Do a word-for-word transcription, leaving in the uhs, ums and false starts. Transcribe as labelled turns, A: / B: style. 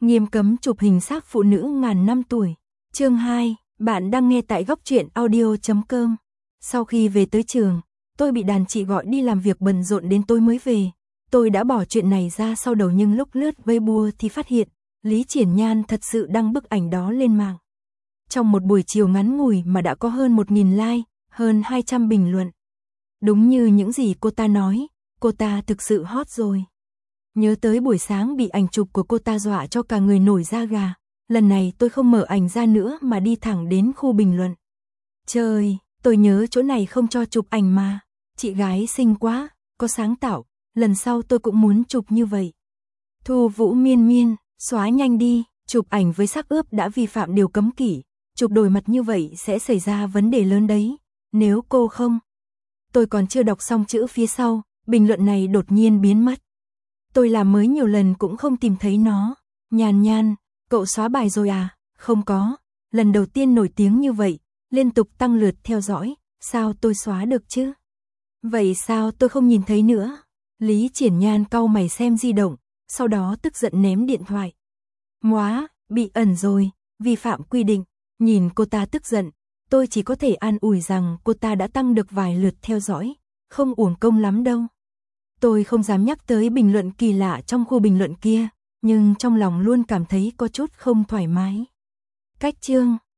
A: Nghiêm cấm chụp hình xác phụ nữ ngàn năm tuổi. Chương hai, bạn đang nghe tại góc truyện audio chấm com. Sau khi về tới trường, tôi bị đàn chị gọi đi làm việc bận rộn đến tối mới về. Tôi đã bỏ chuyện này ra sau đầu nhưng lúc lướt Weibo thì phát hiện, Lý Triển Nhan thật sự đăng bức ảnh đó lên mạng. Trong một buổi chiều ngắn ngủi mà đã có hơn một nghìn like, hơn hai trăm bình luận. Đúng như những gì cô ta nói, cô ta thực sự hot rồi. Nhớ tới buổi sáng bị ảnh chụp của cô ta dọa cho cả người nổi da gà. Lần này tôi không mở ảnh ra nữa mà đi thẳng đến khu bình luận. Trời, tôi nhớ chỗ này không cho chụp ảnh mà. Chị gái xinh quá, có sáng tạo, lần sau tôi cũng muốn chụp như vậy. Thu Vũ miên miên, xóa nhanh đi, chụp ảnh với xác ướp đã vi phạm điều cấm kỵ. Chụp đổi mặt như vậy sẽ xảy ra vấn đề lớn đấy, nếu cô không. Tôi còn chưa đọc xong chữ phía sau, bình luận này đột nhiên biến mất. Tôi làm mới nhiều lần cũng không tìm thấy nó. Nhàn Nhan, cậu xóa bài rồi à? Không có, lần đầu tiên nổi tiếng như vậy, liên tục tăng lượt theo dõi, sao tôi xóa được chứ? Vậy sao tôi không nhìn thấy nữa? Lý Triển Nhan cau mày xem di động, sau đó tức giận ném điện thoại. Móa, bị ẩn rồi, vi phạm quy định. Nhìn cô ta tức giận, tôi chỉ có thể an ủi rằng cô ta đã tăng được vài lượt theo dõi, không uổng công lắm đâu. Tôi không dám nhắc tới bình luận kỳ lạ trong khu bình luận kia, nhưng trong lòng luôn cảm thấy có chút không thoải mái. Cách chương